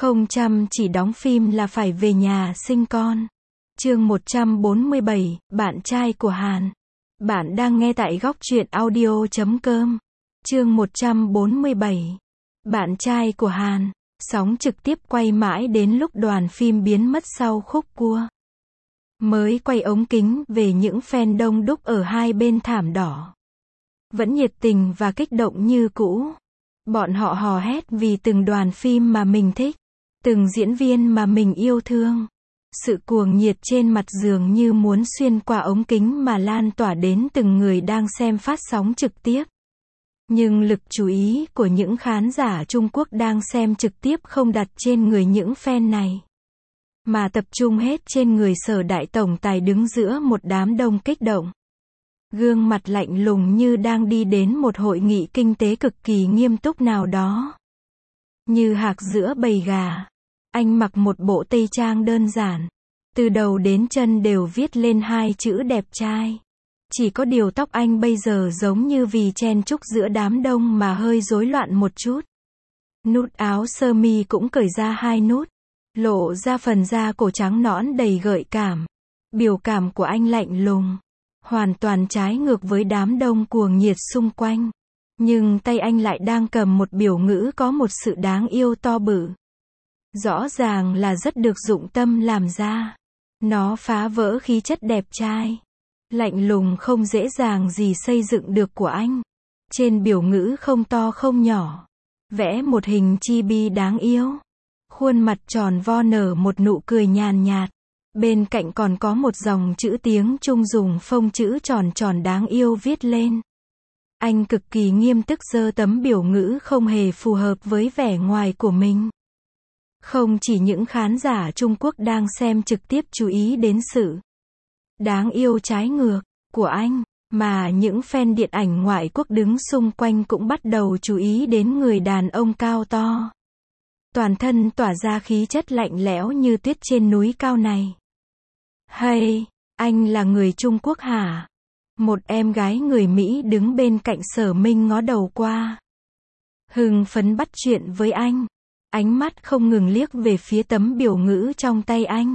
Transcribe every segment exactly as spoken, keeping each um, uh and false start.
Không chăm chỉ đóng phim là phải về nhà sinh con. Chương một trăm bốn mươi bảy, bạn trai của Hàn. Bạn đang nghe tại góc truyện audio chấm com. Chương một trăm bốn mươi bảy, bạn trai của Hàn. Sóng trực tiếp quay mãi đến lúc đoàn phim biến mất sau khúc cua. Mới quay ống kính về những fan đông đúc ở hai bên thảm đỏ. Vẫn nhiệt tình và kích động như cũ. Bọn họ hò hét vì từng đoàn phim mà mình thích, từng diễn viên mà mình yêu thương. Sự cuồng nhiệt trên mặt dường như muốn xuyên qua ống kính mà lan tỏa đến từng người đang xem phát sóng trực tiếp. Nhưng lực chú ý của những khán giả Trung Quốc đang xem trực tiếp không đặt trên người những fan này, mà tập trung hết trên người Sở đại tổng tài đứng giữa một đám đông kích động. Gương mặt lạnh lùng như đang đi đến một hội nghị kinh tế cực kỳ nghiêm túc nào đó. Như hạc giữa bầy gà. Anh mặc một bộ tây trang đơn giản. Từ đầu đến chân đều viết lên hai chữ đẹp trai. Chỉ có điều tóc anh bây giờ giống như vì chen chúc giữa đám đông mà hơi rối loạn một chút. Nút áo sơ mi cũng cởi ra hai nút, lộ ra phần da cổ trắng nõn đầy gợi cảm. Biểu cảm của anh lạnh lùng, hoàn toàn trái ngược với đám đông cuồng nhiệt xung quanh. Nhưng tay anh lại đang cầm một biểu ngữ có một sự đáng yêu to bự. Rõ ràng là rất được dụng tâm làm ra. Nó phá vỡ khí chất đẹp trai, lạnh lùng không dễ dàng gì xây dựng được của anh. Trên biểu ngữ không to không nhỏ, vẽ một hình chibi đáng yêu. Khuôn mặt tròn vo nở một nụ cười nhàn nhạt. Bên cạnh còn có một dòng chữ tiếng Trung dùng phông chữ tròn tròn đáng yêu viết lên. Anh cực kỳ nghiêm túc giơ tấm biểu ngữ không hề phù hợp với vẻ ngoài của mình. Không chỉ những khán giả Trung Quốc đang xem trực tiếp chú ý đến sự đáng yêu trái ngược của anh, mà những fan điện ảnh ngoại quốc đứng xung quanh cũng bắt đầu chú ý đến người đàn ông cao to, toàn thân tỏa ra khí chất lạnh lẽo như tuyết trên núi cao này. Hay, anh là người Trung Quốc hả? Một em gái người Mỹ đứng bên cạnh Sở Minh ngó đầu qua, hưng phấn bắt chuyện với anh. Ánh mắt không ngừng liếc về phía tấm biểu ngữ trong tay anh.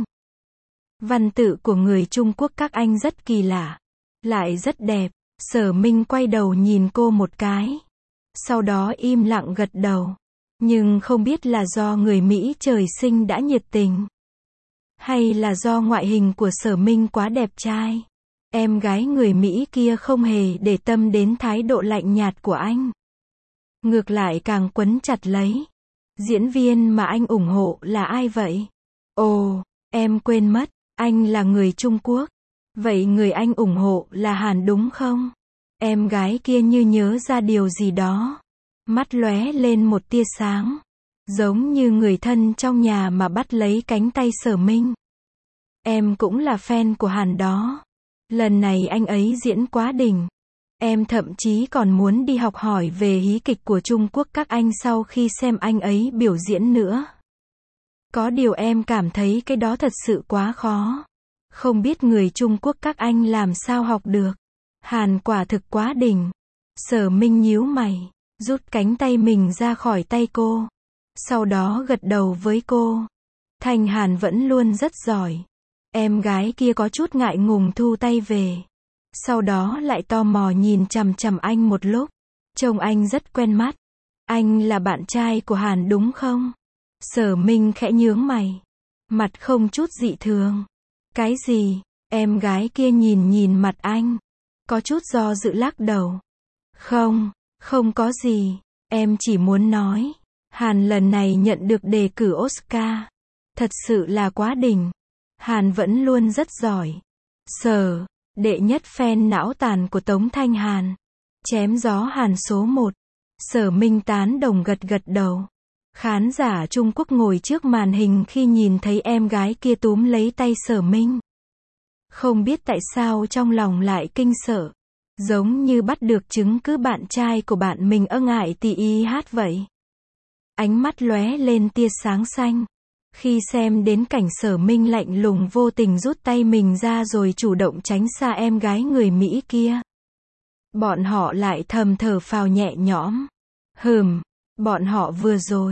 Văn tự của người Trung Quốc các anh rất kỳ lạ, lại rất đẹp. Sở Minh quay đầu nhìn cô một cái, sau đó im lặng gật đầu. Nhưng không biết là do người Mỹ trời sinh đã nhiệt tình, hay là do ngoại hình của Sở Minh quá đẹp trai. Em gái người Mỹ kia không hề để tâm đến thái độ lạnh nhạt của anh. Ngược lại càng quấn chặt lấy. Diễn viên mà anh ủng hộ là ai vậy? Ồ, em quên mất, anh là người Trung Quốc. Vậy người anh ủng hộ là Hàn đúng không? Em gái kia như nhớ ra điều gì đó. Mắt lóe lên một tia sáng. Giống như người thân trong nhà mà bắt lấy cánh tay Sở Minh. Em cũng là fan của Hàn đó. Lần này anh ấy diễn quá đỉnh. Em thậm chí còn muốn đi học hỏi về hí kịch của Trung Quốc các anh sau khi xem anh ấy biểu diễn nữa. Có điều em cảm thấy cái đó thật sự quá khó. Không biết người Trung Quốc các anh làm sao học được. Hàn quả thực quá đỉnh. Sở Minh nhíu mày, rút cánh tay mình ra khỏi tay cô. Sau đó gật đầu với cô. Thanh Hàn vẫn luôn rất giỏi. Em gái kia có chút ngại ngùng thu tay về. Sau đó lại tò mò nhìn chằm chằm anh một lúc. Trông anh rất quen mắt. Anh là bạn trai của Hàn đúng không? Sở Minh khẽ nhướng mày. Mặt không chút dị thường. Cái gì? Em gái kia nhìn nhìn mặt anh. Có chút do dự lắc đầu. Không, không có gì. Em chỉ muốn nói. Hàn lần này nhận được đề cử Oscar. Thật sự là quá đỉnh. Hàn vẫn luôn rất giỏi. Sở, đệ nhất fan não tàn của Tống Thanh Hàn. Chém gió Hàn số một. Sở Minh tán đồng gật gật đầu. Khán giả Trung Quốc ngồi trước màn hình khi nhìn thấy em gái kia túm lấy tay Sở Minh. Không biết tại sao trong lòng lại kinh sợ. Giống như bắt được chứng cứ bạn trai của bạn mình ơ ngại tì y hát vậy. Ánh mắt lóe lên tia sáng xanh. Khi xem đến cảnh Sở Minh lạnh lùng vô tình rút tay mình ra rồi chủ động tránh xa em gái người Mỹ kia. Bọn họ lại thầm thở phào nhẹ nhõm. Hừm, bọn họ vừa rồi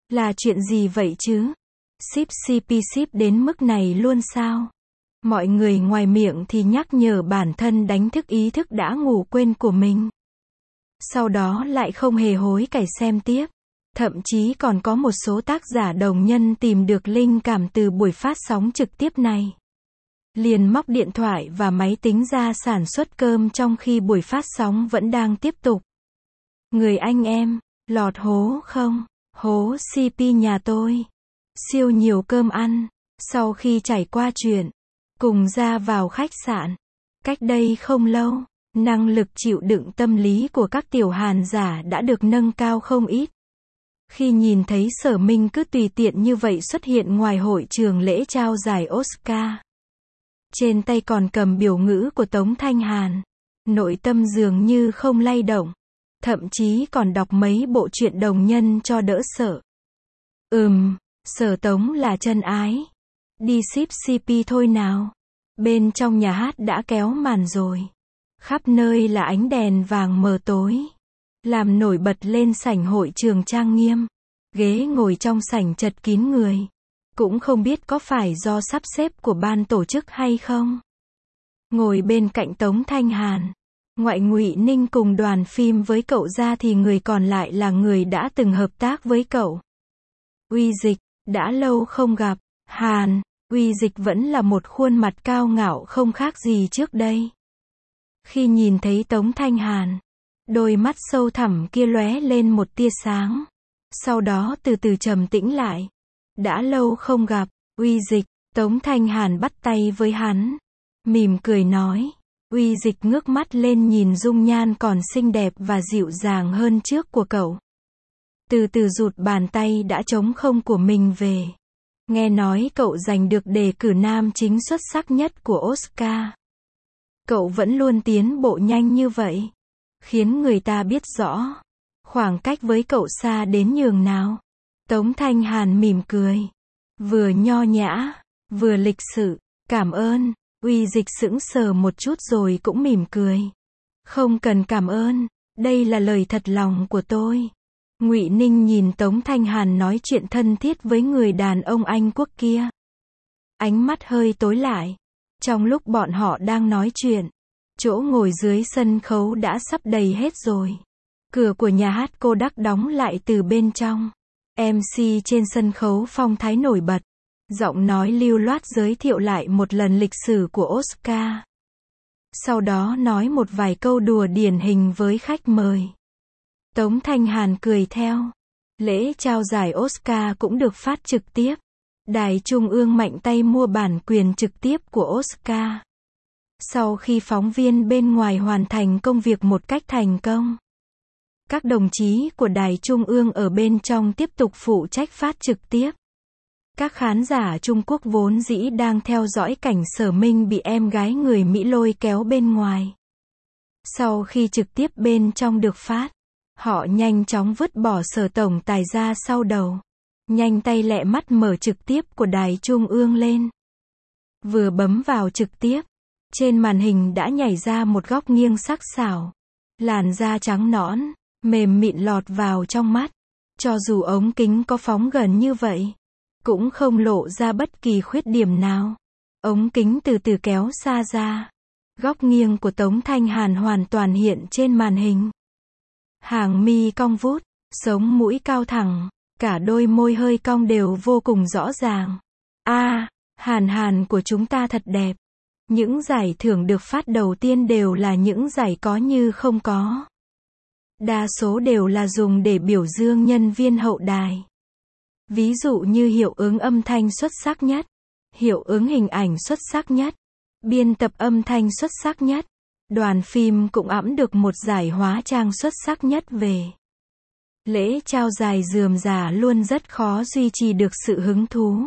Là chuyện gì vậy chứ? Ship xê pê ship đến mức này luôn sao? Mọi người ngoài miệng thì nhắc nhở bản thân đánh thức ý thức đã ngủ quên của mình. Sau đó lại không hề hối cải xem tiếp. Thậm chí còn có một số tác giả đồng nhân tìm được linh cảm từ buổi phát sóng trực tiếp này. Liền móc điện thoại và máy tính ra sản xuất cơm trong khi buổi phát sóng vẫn đang tiếp tục. Người anh em, lọt hố không? Hố xê pê nhà tôi. Siêu nhiều cơm ăn. Sau khi trải qua chuyện, cùng ra vào khách sạn. Cách đây không lâu, năng lực chịu đựng tâm lý của các tiểu hàn giả đã được nâng cao không ít. Khi nhìn thấy Sở Minh cứ tùy tiện như vậy xuất hiện ngoài hội trường lễ trao giải Oscar. Trên tay còn cầm biểu ngữ của Tống Thanh Hàn. Nội tâm dường như không lay động. Thậm chí còn đọc mấy bộ truyện đồng nhân cho đỡ sợ. Ừm, Sở Tống là chân ái. Đi ship xê pê thôi nào. Bên trong nhà hát đã kéo màn rồi. Khắp nơi là ánh đèn vàng mờ tối. Làm nổi bật lên sảnh hội trường trang nghiêm. Ghế ngồi trong sảnh chật kín người. Cũng không biết có phải do sắp xếp của ban tổ chức hay không. Ngồi bên cạnh Tống Thanh Hàn, ngoại Ngụy Ninh cùng đoàn phim với cậu ra thì người còn lại là người đã từng hợp tác với cậu. Uy Dịch, đã lâu không gặp. Hàn, Uy Dịch vẫn là một khuôn mặt cao ngạo không khác gì trước đây. Khi nhìn thấy Tống Thanh Hàn, đôi mắt sâu thẳm kia lóe lên một tia sáng. Sau đó từ từ trầm tĩnh lại. Đã lâu không gặp, Uy Dịch. Tống Thanh Hàn bắt tay với hắn. Mỉm cười nói. Uy Dịch ngước mắt lên nhìn dung nhan còn xinh đẹp và dịu dàng hơn trước của cậu. Từ từ rụt bàn tay đã trống không của mình về. Nghe nói cậu giành được đề cử nam chính xuất sắc nhất của Oscar. Cậu vẫn luôn tiến bộ nhanh như vậy. Khiến người ta biết rõ. Khoảng cách với cậu xa đến nhường nào. Tống Thanh Hàn mỉm cười. Vừa nho nhã, vừa lịch sự. Cảm ơn. Uy Dịch sững sờ một chút rồi cũng mỉm cười. Không cần cảm ơn. Đây là lời thật lòng của tôi. Ngụy Ninh nhìn Tống Thanh Hàn nói chuyện thân thiết với người đàn ông Anh quốc kia. Ánh mắt hơi tối lại. Trong lúc bọn họ đang nói chuyện, chỗ ngồi dưới sân khấu đã sắp đầy hết rồi. Cửa của nhà hát cô đắc đóng lại từ bên trong. em xê trên sân khấu phong thái nổi bật. Giọng nói lưu loát giới thiệu lại một lần lịch sử của Oscar. Sau đó nói một vài câu đùa điển hình với khách mời. Tống Thanh Hàn cười theo. Lễ trao giải Oscar cũng được phát trực tiếp. Đài Trung ương mạnh tay mua bản quyền trực tiếp của Oscar. Sau khi phóng viên bên ngoài hoàn thành công việc một cách thành công, các đồng chí của Đài Trung ương ở bên trong tiếp tục phụ trách phát trực tiếp. Các khán giả Trung Quốc vốn dĩ đang theo dõi cảnh Sở Minh bị em gái người Mỹ lôi kéo bên ngoài. Sau khi trực tiếp bên trong được phát, họ nhanh chóng vứt bỏ Sở tổng tài ra sau đầu. Nhanh tay lẹ mắt mở trực tiếp của Đài Trung ương lên. Vừa bấm vào trực tiếp, trên màn hình đã nhảy ra một góc nghiêng sắc sảo. Làn da trắng nõn, mềm mịn lọt vào trong mắt. Cho dù ống kính có phóng gần như vậy, cũng không lộ ra bất kỳ khuyết điểm nào. Ống kính từ từ kéo xa ra. Góc nghiêng của Tống Thanh Hàn hoàn toàn hiện trên màn hình. Hàng mi cong vút, sống mũi cao thẳng, cả đôi môi hơi cong đều vô cùng rõ ràng. A, à, Hàn Hàn của chúng ta thật đẹp. Những giải thưởng được phát đầu tiên đều là những giải có như không có. Đa số đều là dùng để biểu dương nhân viên hậu đài. Ví dụ như hiệu ứng âm thanh xuất sắc nhất, hiệu ứng hình ảnh xuất sắc nhất, biên tập âm thanh xuất sắc nhất. Đoàn phim cũng ẵm được một giải hóa trang xuất sắc nhất về. Lễ trao giải rườm rà luôn rất khó duy trì được sự hứng thú.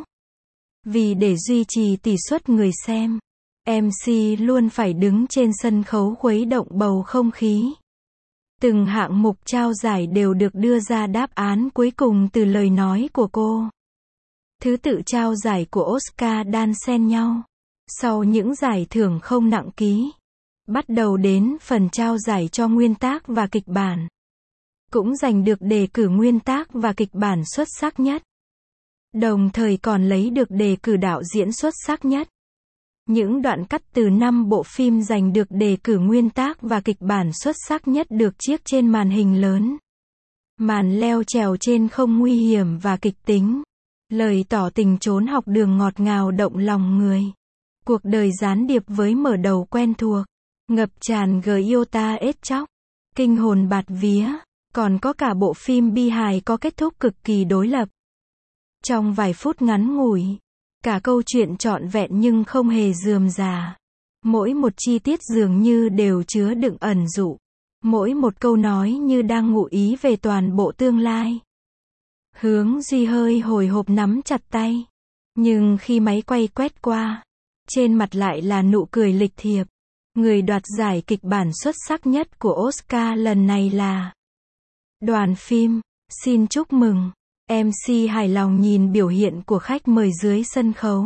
Vì để duy trì tỷ suất người xem, em xê luôn phải đứng trên sân khấu khuấy động bầu không khí. Từng hạng mục trao giải đều được đưa ra đáp án cuối cùng từ lời nói của cô. Thứ tự trao giải của Oscar đan xen nhau. Sau những giải thưởng không nặng ký, bắt đầu đến phần trao giải cho nguyên tác và kịch bản. cũng giành được đề cử nguyên tác và kịch bản xuất sắc nhất. Đồng thời còn lấy được đề cử đạo diễn xuất sắc nhất. Những đoạn cắt từ năm bộ phim giành được đề cử nguyên tác và kịch bản xuất sắc nhất được chiếc trên màn hình lớn. Màn leo trèo trên không nguy hiểm và kịch tính. Lời tỏ tình trốn học đường ngọt ngào động lòng người. Cuộc đời gián điệp với mở đầu quen thuộc. Ngập tràn Giota ết chóc. Kinh hồn bạt vía. Còn có cả bộ phim bi hài có kết thúc cực kỳ đối lập. Trong vài phút ngắn ngủi, cả câu chuyện trọn vẹn nhưng không hề rườm rà. Mỗi một chi tiết dường như đều chứa đựng ẩn dụ. Mỗi một câu nói như đang ngụ ý về toàn bộ tương lai. Hướng Duy hơi hồi hộp nắm chặt tay. Nhưng khi máy quay quét qua, trên mặt lại là nụ cười lịch thiệp. Người đoạt giải kịch bản xuất sắc nhất của Oscar lần này là đoàn phim. Xin chúc mừng. em xê hài lòng nhìn biểu hiện của khách mời dưới sân khấu.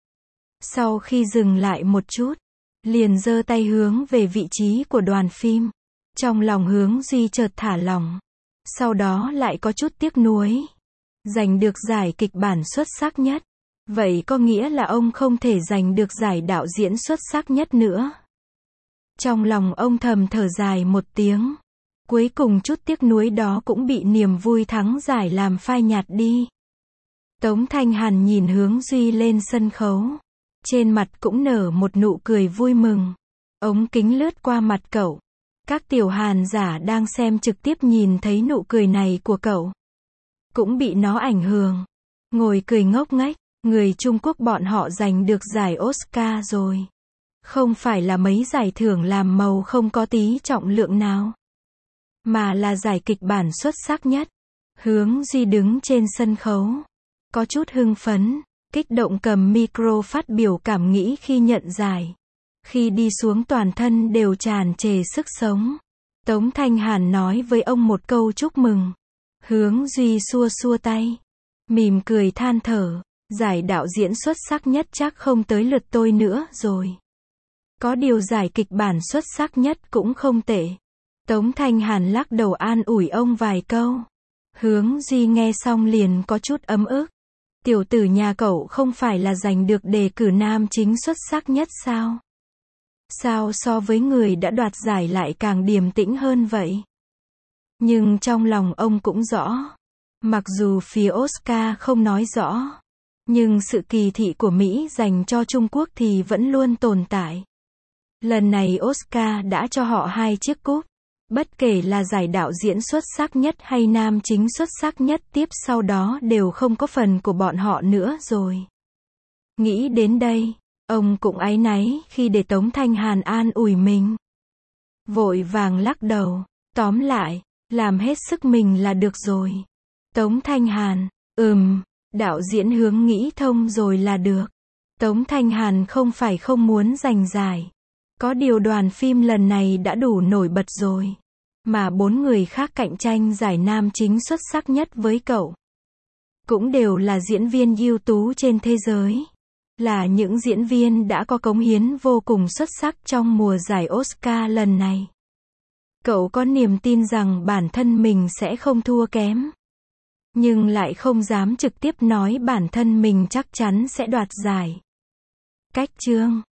Sau khi dừng lại một chút, liền giơ tay hướng về vị trí của đoàn phim. Trong lòng Hướng Duy chợt thả lỏng. Sau đó lại có chút tiếc nuối. Giành được giải kịch bản xuất sắc nhất. Vậy có nghĩa là ông không thể giành được giải đạo diễn xuất sắc nhất nữa. Trong lòng ông thầm thở dài một tiếng. Cuối cùng chút tiếc nuối đó cũng bị niềm vui thắng giải làm phai nhạt đi. Tống Thanh Hàn nhìn Hướng Duy lên sân khấu. Trên mặt cũng nở một nụ cười vui mừng. Ống kính lướt qua mặt cậu. Các tiểu Hàn giả đang xem trực tiếp nhìn thấy nụ cười này của cậu. Cũng bị nó ảnh hưởng. Ngồi cười ngốc nghếch. Người Trung Quốc bọn họ giành được giải Oscar rồi. Không phải là mấy giải thưởng làm màu không có tí trọng lượng nào. Mà là giải kịch bản xuất sắc nhất. Hướng Duy đứng trên sân khấu. Có chút hưng phấn, kích động cầm micro phát biểu cảm nghĩ khi nhận giải. Khi đi xuống toàn thân đều tràn trề sức sống. Tống Thanh Hàn nói với ông một câu chúc mừng. Hướng Duy xua xua tay. Mỉm cười than thở. Giải đạo diễn xuất sắc nhất chắc không tới lượt tôi nữa rồi. Có điều giải kịch bản xuất sắc nhất cũng không tệ. Tống Thanh Hàn lắc đầu an ủi ông vài câu. Hướng Duy nghe xong liền có chút ấm ức. Tiểu tử nhà cậu không phải là giành được đề cử nam chính xuất sắc nhất sao? Sao so với người đã đoạt giải lại càng điềm tĩnh hơn vậy? Nhưng trong lòng ông cũng rõ. Mặc dù phía Oscar không nói rõ. Nhưng sự kỳ thị của Mỹ dành cho Trung Quốc thì vẫn luôn tồn tại. Lần này Oscar đã cho họ hai chiếc cúp. Bất kể là giải đạo diễn xuất sắc nhất hay nam chính xuất sắc nhất tiếp sau đó đều không có phần của bọn họ nữa rồi. Nghĩ đến đây, ông cũng áy náy khi để Tống Thanh Hàn an ủi mình. Vội vàng lắc đầu, tóm lại, làm hết sức mình là được rồi. Tống Thanh Hàn, ừm, đạo diễn Hướng nghĩ thông rồi là được. Tống Thanh Hàn không phải không muốn giành giải. Có điều đoàn phim lần này đã đủ nổi bật rồi. Mà bốn người khác cạnh tranh giải nam chính xuất sắc nhất với cậu. Cũng đều là diễn viên ưu tú trên thế giới. Là những diễn viên đã có cống hiến vô cùng xuất sắc trong mùa giải Oscar lần này. Cậu có niềm tin rằng bản thân mình sẽ không thua kém. Nhưng lại không dám trực tiếp nói bản thân mình chắc chắn sẽ đoạt giải. Cách chương